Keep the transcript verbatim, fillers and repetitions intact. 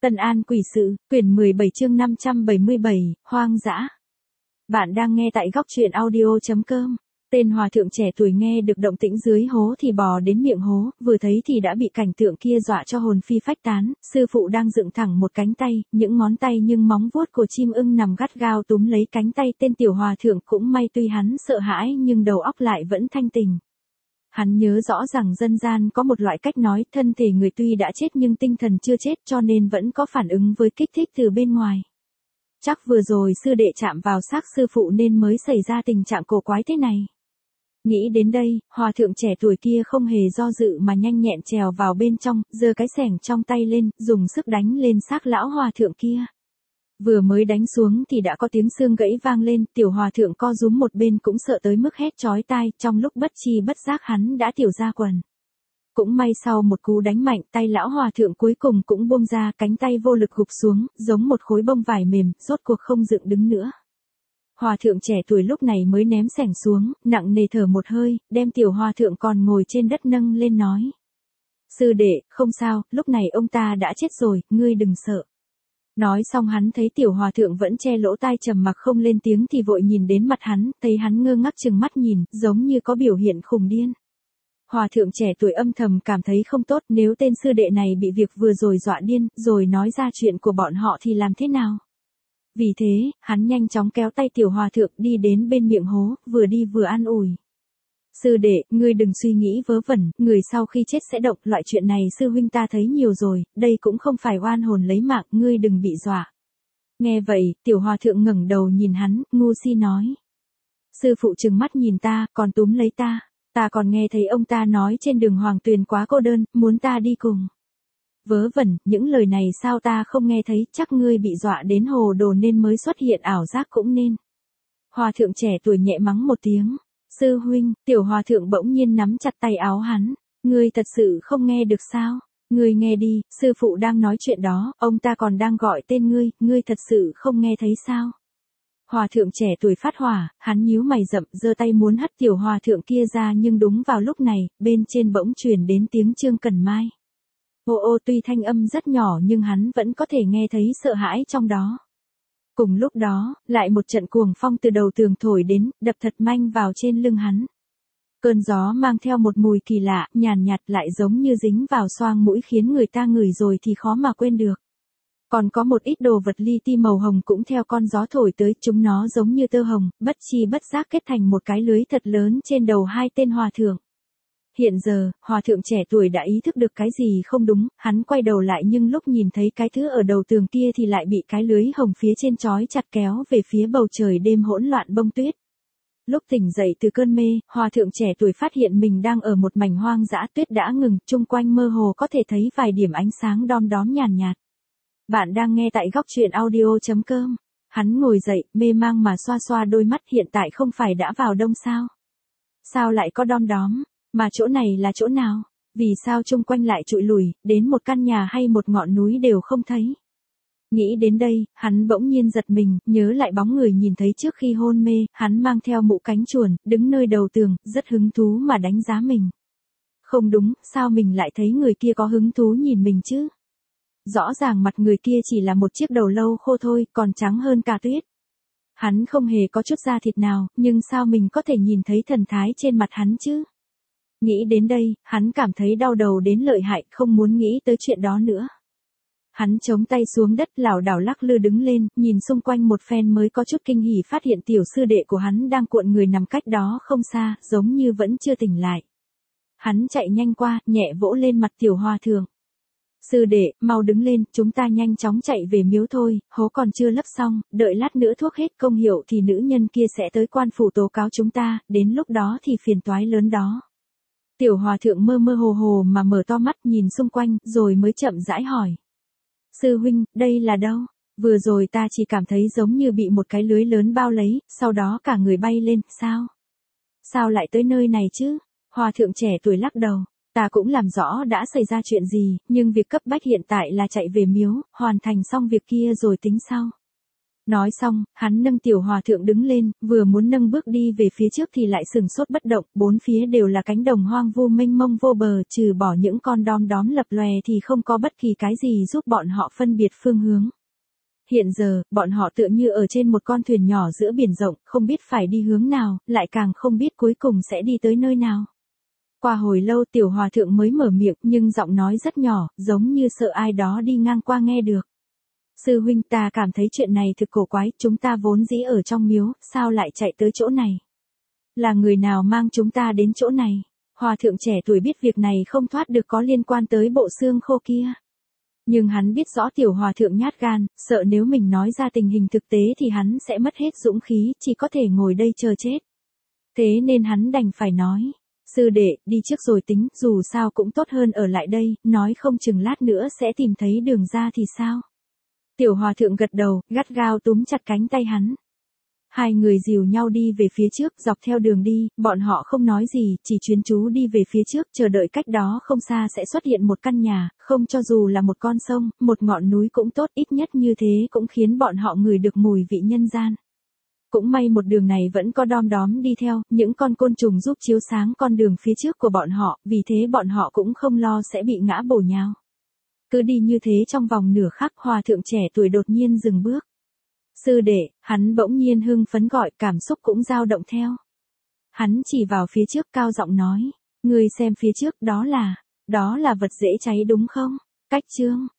Tân An Quỷ Sự, quyển mười bảy chương năm trăm bảy mươi bảy, Hoang dã. Bạn đang nghe tại góc truyện audio.com. Tên hòa thượng trẻ tuổi nghe được động tĩnh dưới hố thì bò đến miệng hố, vừa thấy thì đã bị cảnh tượng kia dọa cho hồn phi phách tán. Sư phụ đang dựng thẳng một cánh tay, những ngón tay nhưng móng vuốt của chim ưng nằm gắt gao túm lấy cánh tay tên tiểu hòa thượng. Cũng may tuy hắn sợ hãi nhưng đầu óc lại vẫn thanh tỉnh. Hắn nhớ rõ rằng dân gian có một loại cách nói, thân thể người tuy đã chết nhưng tinh thần chưa chết, cho nên vẫn có phản ứng với kích thích từ bên ngoài. Chắc vừa rồi sư đệ chạm vào xác sư phụ nên mới xảy ra tình trạng cổ quái thế này. Nghĩ đến đây, hòa thượng trẻ tuổi kia không hề do dự mà nhanh nhẹn trèo vào bên trong, giơ cái xẻng trong tay lên, dùng sức đánh lên xác lão hòa thượng kia. Vừa mới đánh xuống thì đã có tiếng xương gãy vang lên, tiểu hòa thượng co rúm một bên cũng sợ tới mức hét chói tai, trong lúc bất chi bất giác hắn đã tiểu ra quần. Cũng may sau một cú đánh mạnh, tay lão hòa thượng cuối cùng cũng buông ra, cánh tay vô lực gục xuống, giống một khối bông vải mềm, rốt cuộc không dựng đứng nữa. Hòa thượng trẻ tuổi lúc này mới ném xẻng xuống, nặng nề thở một hơi, đem tiểu hòa thượng còn ngồi trên đất nâng lên nói. Sư đệ, không sao, lúc này ông ta đã chết rồi, ngươi đừng sợ. Nói xong hắn thấy tiểu hòa thượng vẫn che lỗ tai trầm mặc không lên tiếng thì vội nhìn đến mặt hắn, thấy hắn ngơ ngác chừng mắt nhìn, giống như có biểu hiện khùng điên. Hòa thượng trẻ tuổi âm thầm cảm thấy không tốt, nếu tên sư đệ này bị việc vừa rồi dọa điên, rồi nói ra chuyện của bọn họ thì làm thế nào? Vì thế, hắn nhanh chóng kéo tay tiểu hòa thượng đi đến bên miệng hố, vừa đi vừa an ủi. Sư đệ, ngươi đừng suy nghĩ vớ vẩn, người sau khi chết sẽ động, loại chuyện này sư huynh ta thấy nhiều rồi, đây cũng không phải oan hồn lấy mạng, ngươi đừng bị dọa. Nghe vậy, tiểu hòa thượng ngẩng đầu nhìn hắn, ngu si nói. Sư phụ trừng mắt nhìn ta, còn túm lấy ta, ta còn nghe thấy ông ta nói trên đường Hoàng Tuyền quá cô đơn, muốn ta đi cùng. Vớ vẩn, những lời này sao ta không nghe thấy, chắc ngươi bị dọa đến hồ đồ nên mới xuất hiện ảo giác cũng nên. Hòa thượng trẻ tuổi nhẹ mắng một tiếng. Sư huynh, tiểu hòa thượng bỗng nhiên nắm chặt tay áo hắn. Ngươi thật sự không nghe được sao? Ngươi nghe đi, sư phụ đang nói chuyện đó, ông ta còn đang gọi tên ngươi, ngươi thật sự không nghe thấy sao? Hòa thượng trẻ tuổi phát hỏa, hắn nhíu mày rậm, giơ tay muốn hất tiểu hòa thượng kia ra nhưng đúng vào lúc này, bên trên bỗng truyền đến tiếng Trương Cần Mai. Ô ô tuy thanh âm rất nhỏ nhưng hắn vẫn có thể nghe thấy sợ hãi trong đó. Cùng lúc đó, lại một trận cuồng phong từ đầu tường thổi đến, đập thật mạnh vào trên lưng hắn. Cơn gió mang theo một mùi kỳ lạ, nhàn nhạt lại giống như dính vào xoang mũi khiến người ta ngửi rồi thì khó mà quên được. Còn có một ít đồ vật li ti màu hồng cũng theo con gió thổi tới, chúng nó giống như tơ hồng, bất chi bất giác kết thành một cái lưới thật lớn trên đầu hai tên hòa thượng. Hiện giờ, hòa thượng trẻ tuổi đã ý thức được cái gì không đúng, hắn quay đầu lại nhưng lúc nhìn thấy cái thứ ở đầu tường kia thì lại bị cái lưới hồng phía trên trói chặt kéo về phía bầu trời đêm hỗn loạn bông tuyết. Lúc tỉnh dậy từ cơn mê, hòa thượng trẻ tuổi phát hiện mình đang ở một mảnh hoang dã, tuyết đã ngừng, chung quanh mơ hồ có thể thấy vài điểm ánh sáng đom đóm nhàn nhạt. Bạn đang nghe tại góc truyện audio.com. Hắn ngồi dậy, mê mang mà xoa xoa đôi mắt, hiện tại không phải đã vào đông sao? Sao lại có đom đóm? Mà chỗ này là chỗ nào? Vì sao chung quanh lại trụi lùi, đến một căn nhà hay một ngọn núi đều không thấy? Nghĩ đến đây, hắn bỗng nhiên giật mình, nhớ lại bóng người nhìn thấy trước khi hôn mê, hắn mang theo mũ cánh chuồn, đứng nơi đầu tường, rất hứng thú mà đánh giá mình. Không đúng, sao mình lại thấy người kia có hứng thú nhìn mình chứ? Rõ ràng mặt người kia chỉ là một chiếc đầu lâu khô thôi, còn trắng hơn cả tuyết. Hắn không hề có chút da thịt nào, nhưng sao mình có thể nhìn thấy thần thái trên mặt hắn chứ? Nghĩ đến đây, hắn cảm thấy đau đầu đến lợi hại, không muốn nghĩ tới chuyện đó nữa. Hắn chống tay xuống đất, lảo đảo lắc lư đứng lên, nhìn xung quanh một phen mới có chút kinh hỉ phát hiện tiểu sư đệ của hắn đang cuộn người nằm cách đó không xa, giống như vẫn chưa tỉnh lại. Hắn chạy nhanh qua, nhẹ vỗ lên mặt tiểu hòa thượng. Sư đệ, mau đứng lên, chúng ta nhanh chóng chạy về miếu thôi, hố còn chưa lấp xong, đợi lát nữa thuốc hết công hiệu thì nữ nhân kia sẽ tới quan phủ tố cáo chúng ta, đến lúc đó thì phiền toái lớn đó. Tiểu hòa thượng mơ mơ hồ hồ mà mở to mắt nhìn xung quanh, rồi mới chậm rãi hỏi. Sư huynh, đây là đâu? Vừa rồi ta chỉ cảm thấy giống như bị một cái lưới lớn bao lấy, sau đó cả người bay lên, sao? Sao lại tới nơi này chứ? Hòa thượng trẻ tuổi lắc đầu. Ta cũng làm rõ đã xảy ra chuyện gì, nhưng việc cấp bách hiện tại là chạy về miếu, hoàn thành xong việc kia rồi tính sau. Nói xong, hắn nâng tiểu hòa thượng đứng lên, vừa muốn nâng bước đi về phía trước thì lại sừng sốt bất động, bốn phía đều là cánh đồng hoang vu mênh mông vô bờ, trừ bỏ những con đom đóm lập lòe thì không có bất kỳ cái gì giúp bọn họ phân biệt phương hướng. Hiện giờ, bọn họ tựa như ở trên một con thuyền nhỏ giữa biển rộng, không biết phải đi hướng nào, lại càng không biết cuối cùng sẽ đi tới nơi nào. Qua hồi lâu tiểu hòa thượng mới mở miệng, nhưng giọng nói rất nhỏ, giống như sợ ai đó đi ngang qua nghe được. Sư huynh, ta cảm thấy chuyện này thực cổ quái, chúng ta vốn dĩ ở trong miếu, sao lại chạy tới chỗ này? Là người nào mang chúng ta đến chỗ này? Hòa thượng trẻ tuổi biết việc này không thoát được có liên quan tới bộ xương khô kia. Nhưng hắn biết rõ tiểu hòa thượng nhát gan, sợ nếu mình nói ra tình hình thực tế thì hắn sẽ mất hết dũng khí, chỉ có thể ngồi đây chờ chết. Thế nên hắn đành phải nói, sư đệ, đi trước rồi tính, dù sao cũng tốt hơn ở lại đây, nói không chừng lát nữa sẽ tìm thấy đường ra thì sao. Tiểu hòa thượng gật đầu, gắt gao túm chặt cánh tay hắn. Hai người dìu nhau đi về phía trước, dọc theo đường đi, bọn họ không nói gì, chỉ chuyên chú đi về phía trước, chờ đợi cách đó không xa sẽ xuất hiện một căn nhà, không cho dù là một con sông, một ngọn núi cũng tốt, ít nhất như thế cũng khiến bọn họ ngửi được mùi vị nhân gian. Cũng may một đường này vẫn có đom đóm đi theo, những con côn trùng giúp chiếu sáng con đường phía trước của bọn họ, vì thế bọn họ cũng không lo sẽ bị ngã bổ nhào. Cứ đi như thế trong vòng nửa khắc, hòa thượng trẻ tuổi đột nhiên dừng bước. Sư đệ, hắn bỗng nhiên hưng phấn gọi, cảm xúc cũng dao động theo. Hắn chỉ vào phía trước cao giọng nói, ngươi xem phía trước, đó là, đó là vật dễ cháy đúng không? Cách chương